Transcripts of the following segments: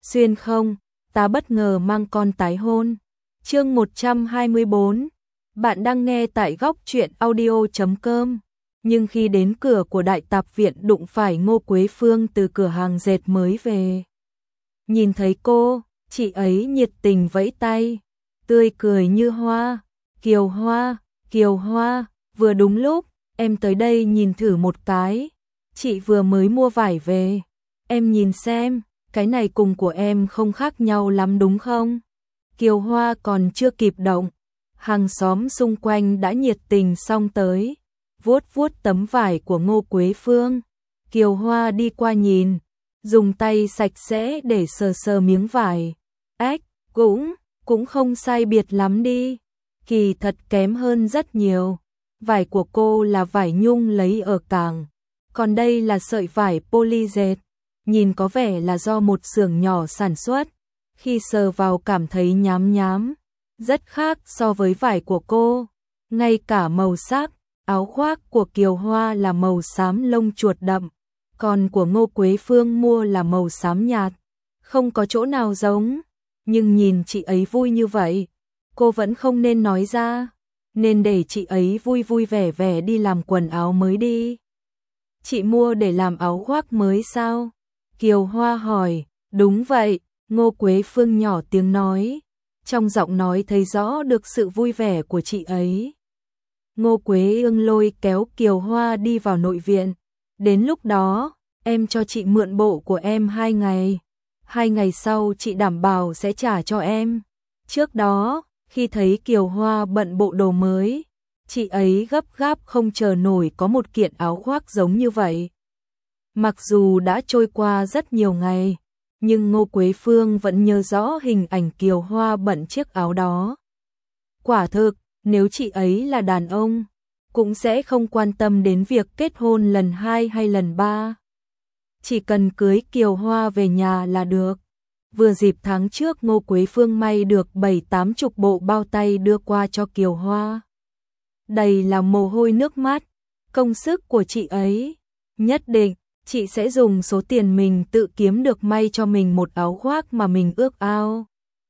xuyên không, ta bất ngờ mang con tái hôn. Chương 124. Bạn đang nghe tại góc truyện audio.com. Nhưng khi đến cửa của đại tạp viện đụng phải Ngô Quế Phương từ cửa hàng dệt mới về. Nhìn thấy cô, chị ấy nhiệt tình vẫy tay, tươi cười như hoa. Kiều Hoa, vừa đúng lúc, em tới đây nhìn thử một cái. Chị vừa mới mua vải về, em nhìn xem, cái này cùng của em không khác nhau lắm đúng không? Kiều Hoa còn chưa kịp động, hàng xóm xung quanh đã nhiệt tình xông tới, vuốt vuốt tấm vải của Ngô Quế Phương. Kiều Hoa đi qua nhìn, dùng tay sạch sẽ để sờ sờ miếng vải. Ếch, cũng không sai biệt lắm đi, kỳ thật kém hơn rất nhiều. Vải của cô là vải nhung lấy ở cảng, còn đây là sợi vải poly dệt, nhìn có vẻ là do một xưởng nhỏ sản xuất. Khi sờ vào cảm thấy nhám nhám, rất khác so với vải của cô. Ngay cả màu sắc, áo khoác của Kiều Hoa là màu xám lông chuột đậm, còn của Ngô Quế Phương mua là màu xám nhạt, không có chỗ nào giống. Nhưng nhìn chị ấy vui như vậy, cô vẫn không nên nói ra, nên để chị ấy vui vui vẻ vẻ đi làm quần áo mới đi. Chị mua để làm áo khoác mới sao? Kiều Hoa hỏi. Đúng vậy, Ngô Quế Phương nhỏ tiếng nói, trong giọng nói thấy rõ được sự vui vẻ của chị ấy. Ngô Quế Ương lôi kéo Kiều Hoa đi vào nội viện. Đến lúc đó, em cho chị mượn bộ của em 2 ngày. 2 ngày sau chị đảm bảo sẽ trả cho em. Trước đó, khi thấy Kiều Hoa bận bộ đồ mới, chị ấy gấp gáp không chờ nổi có một kiện áo khoác giống như vậy. Mặc dù đã trôi qua rất nhiều ngày, nhưng Ngô Quế Phương vẫn nhớ rõ hình ảnh Kiều Hoa bận chiếc áo đó. Quả thực, nếu chị ấy là đàn ông, cũng sẽ không quan tâm đến việc kết hôn lần 2 hay lần 3. Chỉ cần cưới Kiều Hoa về nhà là được. Vừa dịp tháng trước Ngô Quế Phương may được 7-80 bộ bao tay đưa qua cho Kiều Hoa. Đây là mồ hôi nước mắt, công sức của chị ấy. Nhất định, chị sẽ dùng số tiền mình tự kiếm được may cho mình một áo khoác mà mình ước ao.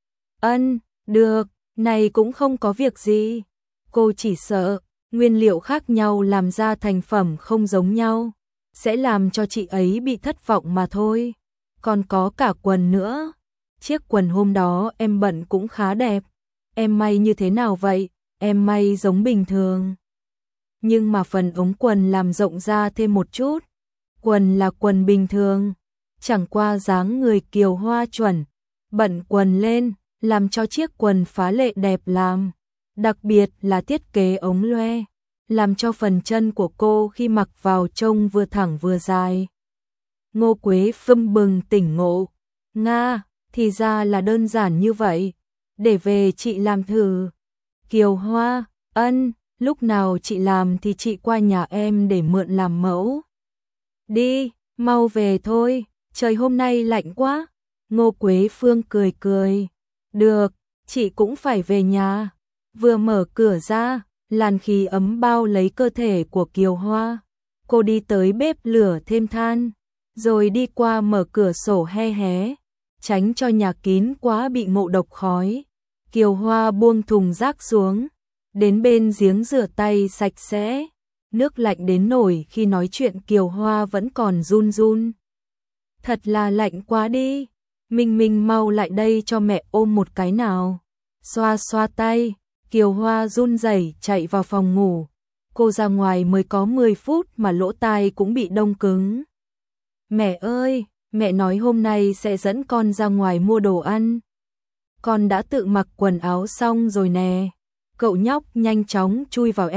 Được, này cũng không có việc gì. Cô chỉ sợ, nguyên liệu khác nhau làm ra thành phẩm không giống nhau, sẽ làm cho chị ấy bị thất vọng mà thôi. Còn có cả quần nữa. Chiếc quần hôm đó em bận cũng khá đẹp. Em may như thế nào vậy? Em may giống bình thường. Nhưng mà phần ống quần làm rộng ra thêm một chút. Quần là quần bình thường, chẳng qua dáng người Kiều Hoa chuẩn, bận quần lên, làm cho chiếc quần phá lệ đẹp làm. Đặc biệt là thiết kế ống loe, làm cho phần chân của cô khi mặc vào trông vừa thẳng vừa dài. Ngô Quế Phương bừng tỉnh ngộ. Nga, thì ra là đơn giản như vậy. Để về chị làm thử. Kiều Hoa, lúc nào chị làm thì chị qua nhà em để mượn làm mẫu. Đi, mau về thôi, trời hôm nay lạnh quá. Ngô Quế Phương cười cười. Được, chị cũng phải về nhà. Vừa mở cửa ra, làn khí ấm bao lấy cơ thể của Kiều Hoa. Cô đi tới bếp lửa thêm than, rồi đi qua mở cửa sổ hé, tránh cho nhà kín quá bị ngộ độc khói. Kiều Hoa buông thùng rác xuống, đến bên giếng rửa tay sạch sẽ. Nước lạnh đến nổi khi nói chuyện Kiều Hoa vẫn còn run run. Thật là lạnh quá đi. Minh mau lại đây cho mẹ ôm một cái nào. Xoa xoa tay, Kiều Hoa run rẩy chạy vào phòng ngủ. Cô ra ngoài mới có 10 phút mà lỗ tai cũng bị đông cứng. Mẹ ơi, mẹ nói hôm nay sẽ dẫn con ra ngoài mua đồ ăn. Con đã tự mặc quần áo xong rồi nè. Cậu nhóc nhanh chóng chui vào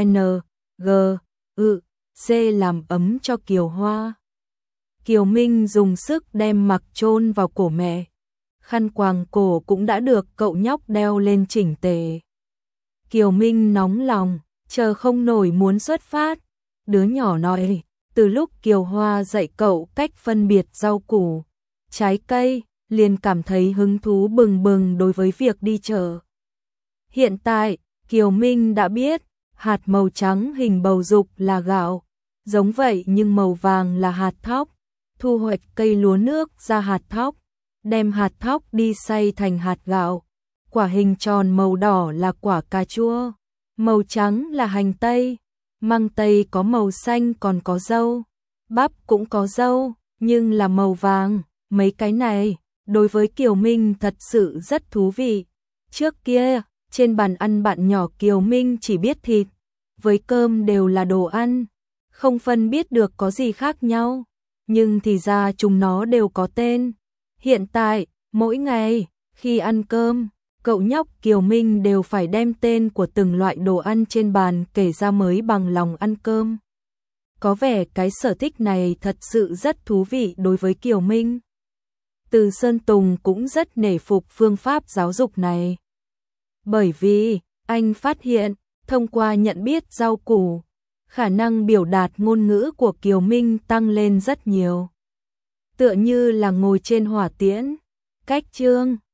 C làm ấm cho Kiều Hoa. Kiều Minh dùng sức đem mặc chôn vào cổ mẹ. Khăn quàng cổ cũng đã được cậu nhóc đeo lên chỉnh tề. Kiều Minh nóng lòng, chờ không nổi muốn xuất phát. Đứa nhỏ nói, từ lúc Kiều Hoa dạy cậu cách phân biệt rau củ, trái cây, liền cảm thấy hứng thú bừng bừng đối với việc đi chợ. Hiện tại, Kiều Minh đã biết, hạt màu trắng hình bầu dục là gạo, giống vậy nhưng màu vàng là hạt thóc. Thu hoạch cây lúa nước ra hạt thóc, đem hạt thóc đi xay thành hạt gạo. Quả hình tròn màu đỏ là quả cà chua, màu trắng là hành tây, măng tây có màu xanh còn có dâu, bắp cũng có dâu, nhưng là màu vàng. Mấy cái này, đối với Kiều Minh thật sự rất thú vị. Trước kia, trên bàn ăn bạn nhỏ Kiều Minh chỉ biết thịt, với cơm đều là đồ ăn, không phân biết được có gì khác nhau. Nhưng thì ra chúng nó đều có tên. Hiện tại, mỗi ngày, khi ăn cơm, cậu nhóc Kiều Minh đều phải đem tên của từng loại đồ ăn trên bàn kể ra mới bằng lòng ăn cơm. Có vẻ cái sở thích này thật sự rất thú vị đối với Kiều Minh. Từ Sơn Tùng cũng rất nể phục phương pháp giáo dục này. Bởi vì, anh phát hiện, thông qua nhận biết rau củ, khả năng biểu đạt ngôn ngữ của Kiều Minh tăng lên rất nhiều. Tựa như là ngồi trên hỏa tiễn, cách chương.